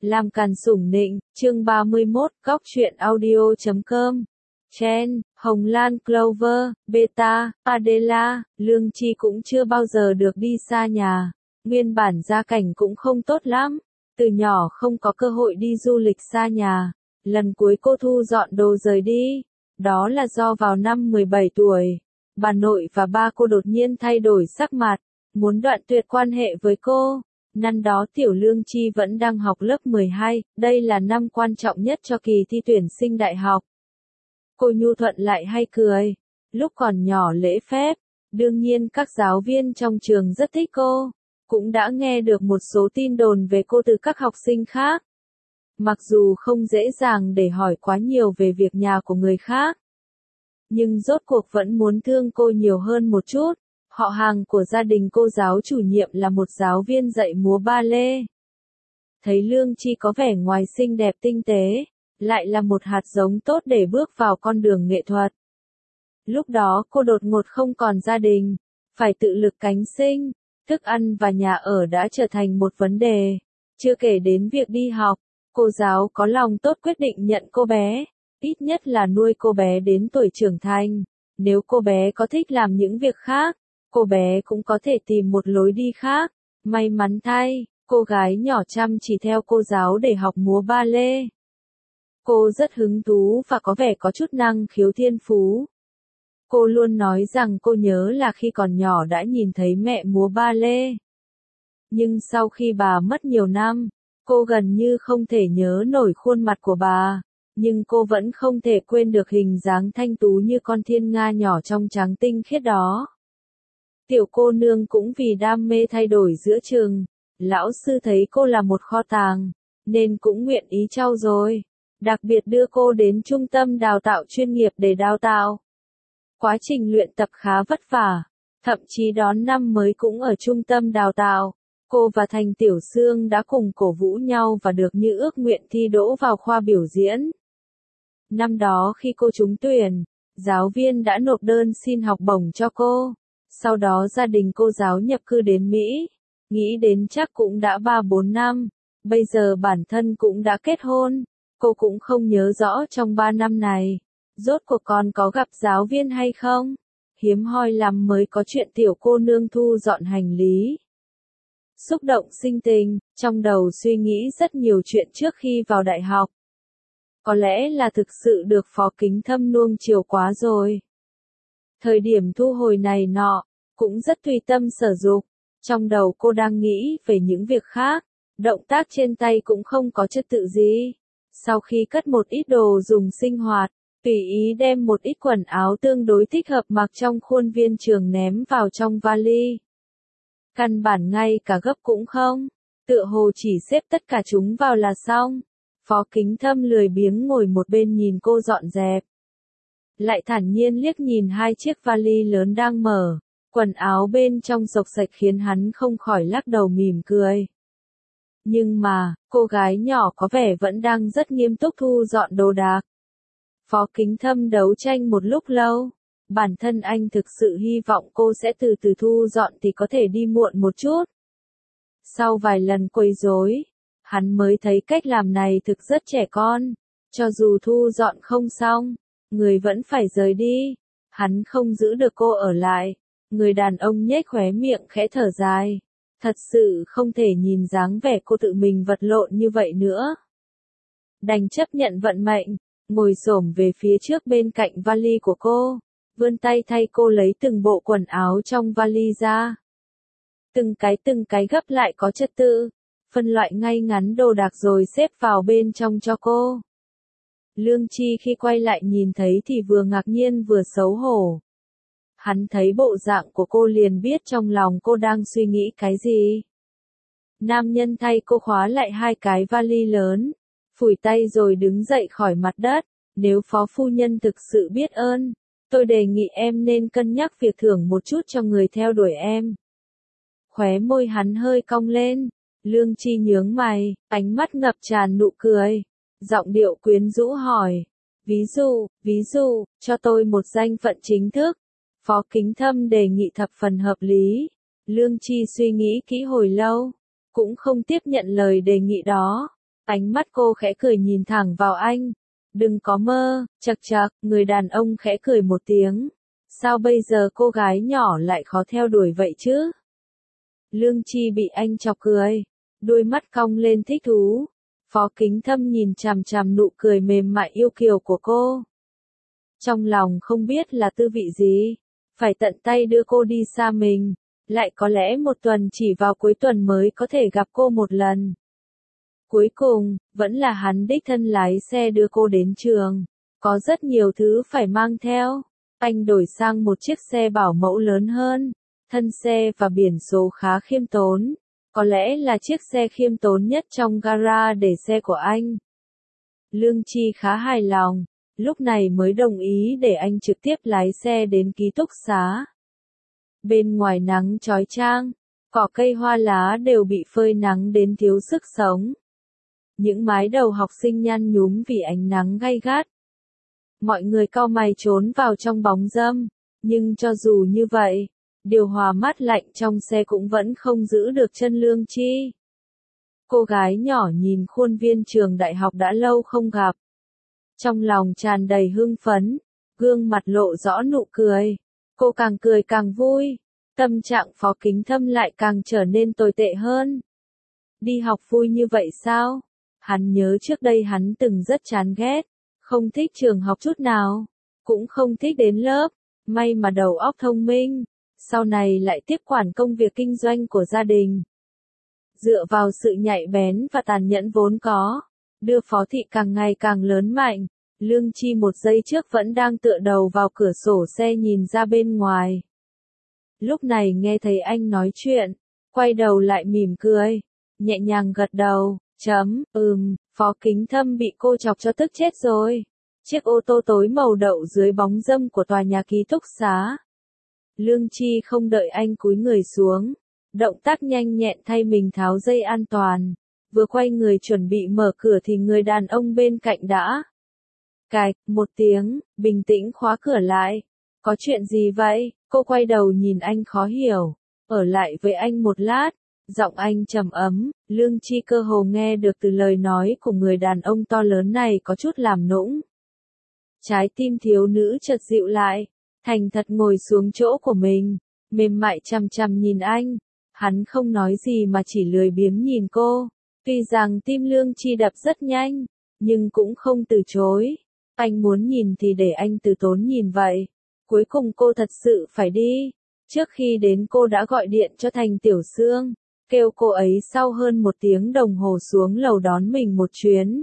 Làm càn sủng nịnh, chương 31, góc truyện audio.com. Chen, Hồng Lan, Clover, Beta, Adela, Lương Chi cũng chưa bao giờ được đi xa nhà. Nguyên bản gia cảnh cũng không tốt lắm. Từ nhỏ không có cơ hội đi du lịch xa nhà. Lần cuối cô thu dọn đồ rời đi. Đó là do vào năm 17 tuổi. Bà nội và ba cô đột nhiên thay đổi sắc mặt. Muốn đoạn tuyệt quan hệ với cô. Năm đó Tiểu Lương Chi vẫn đang học lớp 12, đây là năm quan trọng nhất cho kỳ thi tuyển sinh đại học. Cô nhu thuận lại hay cười. Lúc còn nhỏ lễ phép, đương nhiên các giáo viên trong trường rất thích cô. Cũng đã nghe được một số tin đồn về cô từ các học sinh khác. Mặc dù không dễ dàng để hỏi quá nhiều về việc nhà của người khác. Nhưng rốt cuộc vẫn muốn thương cô nhiều hơn một chút. Họ hàng của gia đình cô giáo chủ nhiệm là một giáo viên dạy múa ba lê. Thấy Lương Chi có vẻ ngoài xinh đẹp tinh tế, lại là một hạt giống tốt để bước vào con đường nghệ thuật. Lúc đó cô đột ngột không còn gia đình, phải tự lực cánh sinh, thức ăn và nhà ở đã trở thành một vấn đề. Chưa kể đến việc đi học, cô giáo có lòng tốt quyết định nhận cô bé, ít nhất là nuôi cô bé đến tuổi trưởng thành. Nếu cô bé có thích làm những việc khác, cô bé cũng có thể tìm một lối đi khác. May mắn thay, cô gái nhỏ chăm chỉ theo cô giáo để học múa ba lê. Cô rất hứng thú và có vẻ có chút năng khiếu thiên phú. Cô luôn nói rằng cô nhớ là khi còn nhỏ đã nhìn thấy mẹ múa ba lê. Nhưng sau khi bà mất nhiều năm, cô gần như không thể nhớ nổi khuôn mặt của bà. Nhưng cô vẫn không thể quên được hình dáng thanh tú như con thiên nga nhỏ trong trắng tinh khiết đó. Tiểu cô nương cũng vì đam mê thay đổi giữa chừng. Lão sư thấy cô là một kho tàng, nên cũng nguyện ý trau dồi. Đặc biệt đưa cô đến trung tâm đào tạo chuyên nghiệp để đào tạo. Quá trình luyện tập khá vất vả, thậm chí đón năm mới cũng ở trung tâm đào tạo. Cô và Thành Tiểu Sương đã cùng cổ vũ nhau và được như ước nguyện thi đỗ vào khoa biểu diễn. Năm đó khi cô trúng tuyển, giáo viên đã nộp đơn xin học bổng cho cô. Sau đó gia đình cô giáo nhập cư đến Mỹ. Nghĩ đến chắc cũng đã 3-4 năm. Bây giờ bản thân cũng đã kết hôn. Cô cũng không nhớ rõ trong 3 năm này. Rốt cuộc còn có gặp giáo viên hay không? Hiếm hoi lắm mới có chuyện tiểu cô nương thu dọn hành lý. Xúc động sinh tình, trong đầu suy nghĩ rất nhiều chuyện trước khi vào đại học. Có lẽ là thực sự được Phó Kính Thâm nuông chiều quá rồi. Thời điểm thu hồi này nọ, cũng rất tùy tâm sở dục. Trong đầu cô đang nghĩ về những việc khác, động tác trên tay cũng không có trật tự gì. Sau khi cất một ít đồ dùng sinh hoạt, tùy ý đem một ít quần áo tương đối thích hợp mặc trong khuôn viên trường ném vào trong vali. Căn bản ngay cả gấp cũng không, tựa hồ chỉ xếp tất cả chúng vào là xong. Phó Kính Thâm lười biếng ngồi một bên nhìn cô dọn dẹp. Lại thản nhiên liếc nhìn hai chiếc vali lớn đang mở, quần áo bên trong xộc xệch khiến hắn không khỏi lắc đầu mỉm cười. Nhưng mà, cô gái nhỏ có vẻ vẫn đang rất nghiêm túc thu dọn đồ đạc. Phó Kính Thâm đấu tranh một lúc lâu. Bản thân anh thực sự hy vọng cô sẽ từ từ thu dọn thì có thể đi muộn một chút. Sau vài lần quấy rối, hắn mới thấy cách làm này thực rất trẻ con. Cho dù thu dọn không xong, người vẫn phải rời đi. Hắn không giữ được cô ở lại. Người đàn ông nhếch khóe miệng khẽ thở dài. Thật sự không thể nhìn dáng vẻ cô tự mình vật lộn như vậy nữa. Đành chấp nhận vận mệnh, ngồi xổm về phía trước bên cạnh vali của cô, vươn tay thay cô lấy từng bộ quần áo trong vali ra. Từng cái gấp lại có trật tự, phân loại ngay ngắn đồ đạc rồi xếp vào bên trong cho cô. Lương Chi khi quay lại nhìn thấy thì vừa ngạc nhiên vừa xấu hổ. Hắn thấy bộ dạng của cô liền biết trong lòng cô đang suy nghĩ cái gì. Nam nhân thay cô khóa lại hai cái vali lớn, phủi tay rồi đứng dậy khỏi mặt đất. Nếu phó phu nhân thực sự biết ơn, tôi đề nghị em nên cân nhắc việc thưởng một chút cho người theo đuổi em. Khóe môi hắn hơi cong lên, Lương Chi nhướng mày, ánh mắt ngập tràn nụ cười, giọng điệu quyến rũ hỏi, ví dụ, cho tôi một danh phận chính thức. Phó Kính Thâm đề nghị thập phần hợp lý. Lương Chi suy nghĩ kỹ hồi lâu, cũng không tiếp nhận lời đề nghị đó. Ánh mắt cô khẽ cười nhìn thẳng vào anh. Đừng có mơ, chậc chậc, người đàn ông khẽ cười một tiếng. Sao bây giờ cô gái nhỏ lại khó theo đuổi vậy chứ? Lương Chi bị anh chọc cười. Đôi mắt cong lên thích thú. Phó Kính Thâm nhìn chằm chằm nụ cười mềm mại yêu kiều của cô. Trong lòng không biết là tư vị gì. Phải tận tay đưa cô đi xa mình. Lại có lẽ một tuần chỉ vào cuối tuần mới có thể gặp cô một lần. Cuối cùng, vẫn là hắn đích thân lái xe đưa cô đến trường. Có rất nhiều thứ phải mang theo. Anh đổi sang một chiếc xe bảo mẫu lớn hơn. Thân xe và biển số khá khiêm tốn. Có lẽ là chiếc xe khiêm tốn nhất trong gara để xe của anh. Lương Chi khá hài lòng. Lúc này mới đồng ý để anh trực tiếp lái xe đến ký túc xá. Bên ngoài nắng chói chang, cỏ cây hoa lá đều bị phơi nắng đến thiếu sức sống. Những mái đầu học sinh nhăn nhúm vì ánh nắng gay gắt. Mọi người cau mày trốn vào trong bóng râm, nhưng cho dù như vậy, điều hòa mát lạnh trong xe cũng vẫn không giữ được chân Lương Chi. Cô gái nhỏ nhìn khuôn viên trường đại học đã lâu không gặp. Trong lòng tràn đầy hưng phấn, gương mặt lộ rõ nụ cười. Cô càng cười càng vui, tâm trạng Phó Kính Thâm lại càng trở nên tồi tệ hơn. Đi học vui như vậy sao? Hắn nhớ trước đây hắn từng rất chán ghét, không thích trường học chút nào, cũng không thích đến lớp, may mà đầu óc thông minh, sau này lại tiếp quản công việc kinh doanh của gia đình. Dựa vào sự nhạy bén và tàn nhẫn vốn có, đưa Phó Thị càng ngày càng lớn mạnh. Lương Chi một giây trước vẫn đang tựa đầu vào cửa sổ xe nhìn ra bên ngoài. Lúc này nghe thấy anh nói chuyện, quay đầu lại mỉm cười, nhẹ nhàng gật đầu, Phó Kính Thâm bị cô chọc cho tức chết rồi. Chiếc ô tô tối màu đậu dưới bóng râm của tòa nhà ký túc xá. Lương Chi không đợi anh cúi người xuống, động tác nhanh nhẹn thay mình tháo dây an toàn, vừa quay người chuẩn bị mở cửa thì người đàn ông bên cạnh đã cạch một tiếng, bình tĩnh khóa cửa lại. Có chuyện gì vậy? Cô quay đầu nhìn anh khó hiểu. Ở lại với anh một lát. Giọng anh trầm ấm, Lương Chi cơ hồ nghe được từ lời nói của người đàn ông to lớn này có chút làm nũng. Trái tim thiếu nữ chợt dịu lại, thành thật ngồi xuống chỗ của mình, mềm mại chằm chằm nhìn anh. Hắn không nói gì mà chỉ lười biếng nhìn cô. Tuy rằng tim Lương Chi đập rất nhanh, nhưng cũng không từ chối. Anh muốn nhìn thì để anh từ tốn nhìn vậy. Cuối cùng cô thật sự phải đi. Trước khi đến cô đã gọi điện cho Thành Tiểu Sương, kêu cô ấy sau hơn 1 tiếng đồng hồ xuống lầu đón mình một chuyến.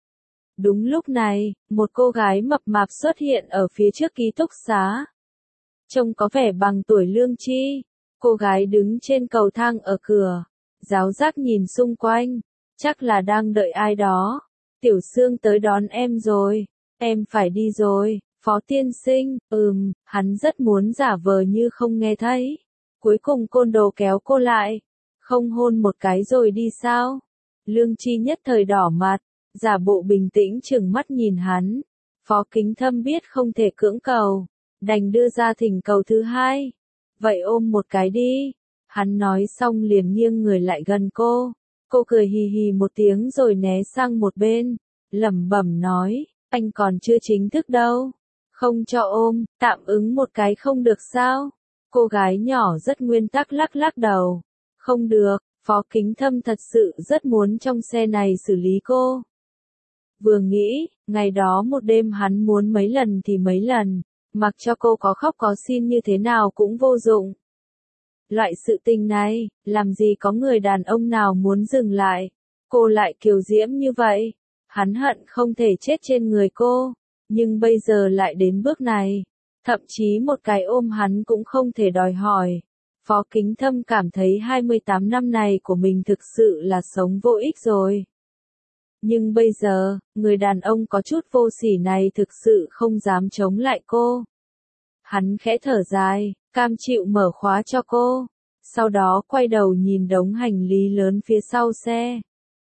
Đúng lúc này, một cô gái mập mạp xuất hiện ở phía trước ký túc xá. Trông có vẻ bằng tuổi Lương Chi. Cô gái đứng trên cầu thang ở cửa, giáo giác nhìn xung quanh, chắc là đang đợi ai đó. Tiểu Sương tới đón em rồi, em phải đi rồi. Phó tiên sinh, hắn rất muốn giả vờ như không nghe thấy. Cuối cùng côn đồ kéo cô lại. Không hôn một cái rồi đi sao? Lương Chi nhất thời đỏ mặt, giả bộ bình tĩnh chừng mắt nhìn hắn. Phó Kính Thâm biết không thể cưỡng cầu, đành đưa ra thỉnh cầu thứ hai. Vậy ôm một cái đi. Hắn nói xong liền nghiêng người lại gần cô. Cô cười hì hì một tiếng rồi né sang một bên, lẩm bẩm nói, anh còn chưa chính thức đâu. Không cho ôm, tạm ứng một cái không được sao? Cô gái nhỏ rất nguyên tắc lắc lắc đầu. Không được, Phó Kính Thâm thật sự rất muốn trong xe này xử lý cô. Vừa nghĩ, ngày đó một đêm hắn muốn mấy lần thì mấy lần, mặc cho cô có khóc có xin như thế nào cũng vô dụng. Loại sự tình này, làm gì có người đàn ông nào muốn dừng lại. Cô lại kiều diễm như vậy. Hắn hận không thể chết trên người cô. Nhưng bây giờ lại đến bước này. Thậm chí một cái ôm hắn cũng không thể đòi hỏi. Phó Kính Thâm cảm thấy 28 năm này của mình thực sự là sống vô ích rồi. Nhưng bây giờ, người đàn ông có chút vô sỉ này thực sự không dám chống lại cô. Hắn khẽ thở dài, cam chịu mở khóa cho cô. Sau đó quay đầu nhìn đống hành lý lớn phía sau xe.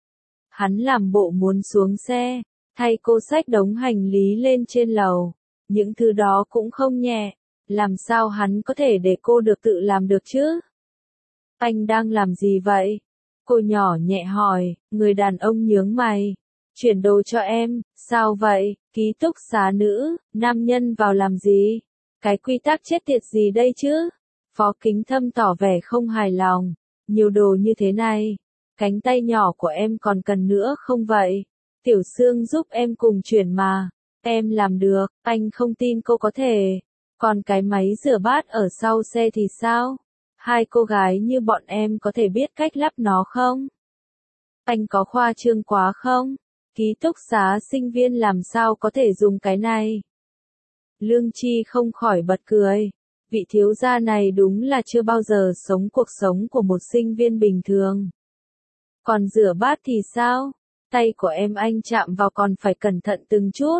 Hắn làm bộ muốn xuống xe, thay cô xách đống hành lý lên trên lầu. Những thứ đó cũng không nhẹ. Làm sao hắn có thể để cô được tự làm được chứ? Anh đang làm gì vậy? Cô nhỏ nhẹ hỏi, người đàn ông nhướng mày. Chuyển đồ cho em, sao vậy, ký túc xá nữ, nam nhân vào làm gì? Cái quy tắc chết tiệt gì đây chứ? Phó Kính Thâm tỏ vẻ không hài lòng. Nhiều đồ như thế này, cánh tay nhỏ của em còn cần nữa không vậy? Tiểu Sương giúp em cùng chuyển mà. Em làm được, anh không tin cô có thể. Còn cái máy rửa bát ở sau xe thì sao? Hai cô gái như bọn em có thể biết cách lắp nó không? Anh có khoa trương quá không? Ký túc xá sinh viên làm sao có thể dùng cái này? Lương Chi không khỏi bật cười. Vị thiếu gia này đúng là chưa bao giờ sống cuộc sống của một sinh viên bình thường. Còn rửa bát thì sao? Tay của em anh chạm vào còn phải cẩn thận từng chút.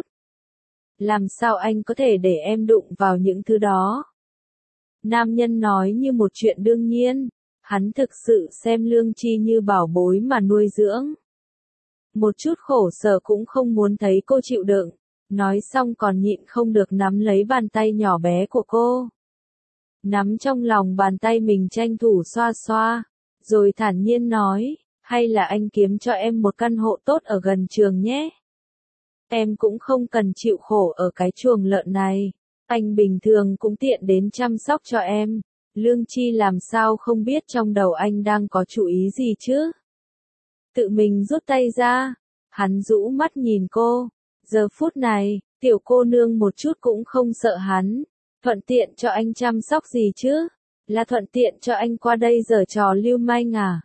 Làm sao anh có thể để em đụng vào những thứ đó? Nam nhân nói như một chuyện đương nhiên. Hắn thực sự xem Lương Chi như bảo bối mà nuôi dưỡng. Một chút khổ sở cũng không muốn thấy cô chịu đựng. Nói xong còn nhịn không được nắm lấy bàn tay nhỏ bé của cô. Nắm trong lòng bàn tay mình tranh thủ xoa xoa. Rồi thản nhiên nói, hay là anh kiếm cho em một căn hộ tốt ở gần trường nhé. Em cũng không cần chịu khổ ở cái chuồng lợn này. Anh bình thường cũng tiện đến chăm sóc cho em. Lương Chi làm sao không biết trong đầu anh đang có chủ ý gì chứ? Tự mình rút tay ra. Hắn rũ mắt nhìn cô. Giờ phút này, tiểu cô nương một chút cũng không sợ hắn. Thuận tiện cho anh chăm sóc gì chứ? Là thuận tiện cho anh qua đây giở trò lưu manh à?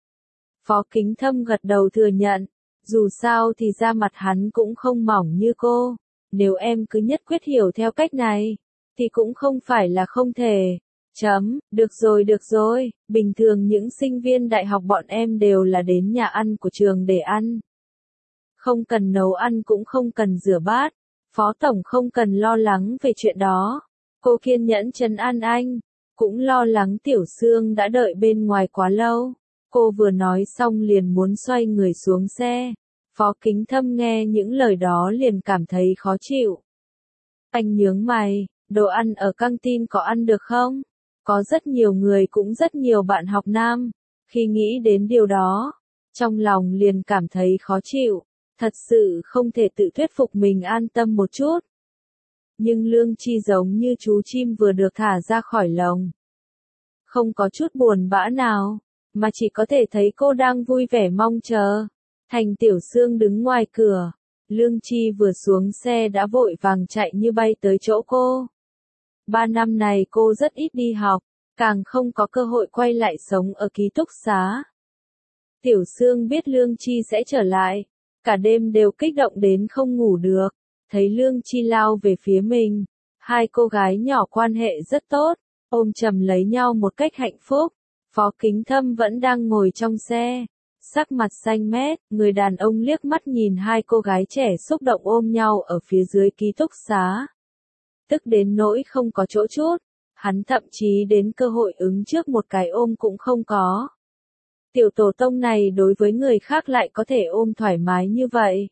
Phó Kính Thâm gật đầu thừa nhận. Dù sao thì da mặt hắn cũng không mỏng như cô. Nếu em cứ nhất quyết hiểu theo cách này, thì cũng không phải là không thể. Được rồi, bình thường những sinh viên đại học bọn em đều là đến nhà ăn của trường để ăn. Không cần nấu ăn cũng không cần rửa bát. Phó Tổng không cần lo lắng về chuyện đó. Cô kiên nhẫn trấn an anh. Cũng lo lắng Tiểu Sương đã đợi bên ngoài quá lâu. Cô vừa nói xong liền muốn xoay người xuống xe. Phó Kính Thâm nghe những lời đó liền cảm thấy khó chịu. Anh nhướng mày, đồ ăn ở căng tin có ăn được không? Có rất nhiều người cũng rất nhiều bạn học nam. Khi nghĩ đến điều đó, trong lòng liền cảm thấy khó chịu. Thật sự không thể tự thuyết phục mình an tâm một chút. Nhưng Lương Chi giống như chú chim vừa được thả ra khỏi lồng. Không có chút buồn bã nào, mà chỉ có thể thấy cô đang vui vẻ mong chờ. Thành Tiểu Sương đứng ngoài cửa. Lương Chi vừa xuống xe đã vội vàng chạy như bay tới chỗ cô. 3 năm này cô rất ít đi học, càng không có cơ hội quay lại sống ở ký túc xá. Tiểu Sương biết Lương Chi sẽ trở lại, cả đêm đều kích động đến không ngủ được. Thấy Lương Chi lao về phía mình, hai cô gái nhỏ quan hệ rất tốt, ôm chầm lấy nhau một cách hạnh phúc. Phó Kính Thâm vẫn đang ngồi trong xe, sắc mặt xanh mét, người đàn ông liếc mắt nhìn hai cô gái trẻ xúc động ôm nhau ở phía dưới ký túc xá. Tức đến nỗi không có chỗ chút, hắn thậm chí đến cơ hội ứng trước một cái ôm cũng không có. Tiểu tổ tông này đối với người khác lại có thể ôm thoải mái như vậy.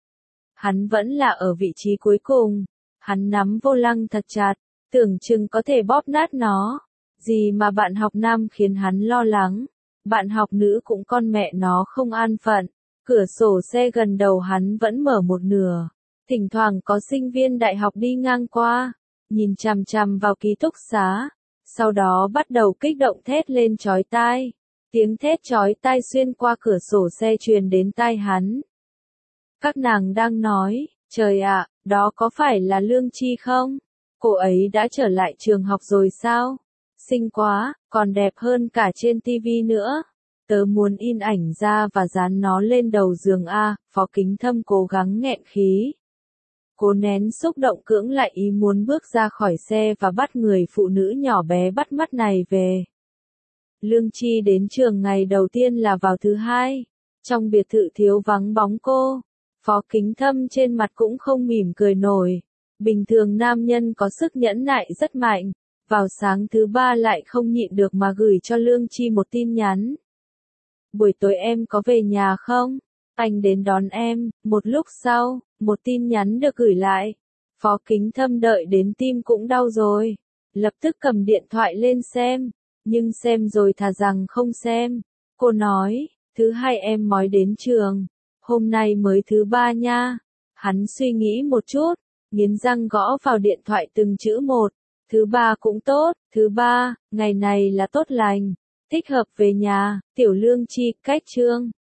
Hắn vẫn là ở vị trí cuối cùng, hắn nắm vô lăng thật chặt, tưởng chừng có thể bóp nát nó. Gì mà bạn học nam khiến hắn lo lắng, bạn học nữ cũng con mẹ nó không an phận. Cửa sổ xe gần đầu hắn vẫn mở một nửa, thỉnh thoảng có sinh viên đại học đi ngang qua, nhìn chằm chằm vào ký túc xá, sau đó bắt đầu kích động thét lên chói tai. Tiếng thét chói tai xuyên qua cửa sổ xe truyền đến tai hắn. Các nàng đang nói, trời ạ, đó có phải là Lương Chi không? Cô ấy đã trở lại trường học rồi sao? Xinh quá, còn đẹp hơn cả trên tivi nữa. Tớ muốn in ảnh ra và dán nó lên đầu giường A. Phó Kính Thâm cố gắng nghẹn khí. Cố nén xúc động cưỡng lại ý muốn bước ra khỏi xe và bắt người phụ nữ nhỏ bé bắt mắt này về. Lương Chi đến trường ngày đầu tiên là vào thứ hai. Trong biệt thự thiếu vắng bóng cô. Phó Kính Thâm trên mặt cũng không mỉm cười nổi. Bình thường nam nhân có sức nhẫn nại rất mạnh. Vào sáng thứ ba lại không nhịn được mà gửi cho Lương Chi một tin nhắn. Buổi tối em có về nhà không? Anh đến đón em. Một lúc sau, một tin nhắn được gửi lại. Phó Kính Thâm đợi đến tim cũng đau rồi. Lập tức cầm điện thoại lên xem. Nhưng xem rồi thà rằng không xem. Cô nói, Thứ hai em mới đến trường. Hôm nay mới thứ ba nha. Hắn suy nghĩ một chút, nghiến răng gõ vào điện thoại từng chữ một. Thứ ba cũng tốt, thứ ba, ngày này là tốt lành, thích hợp về nhà, Tiểu Lương Chi, cách chương.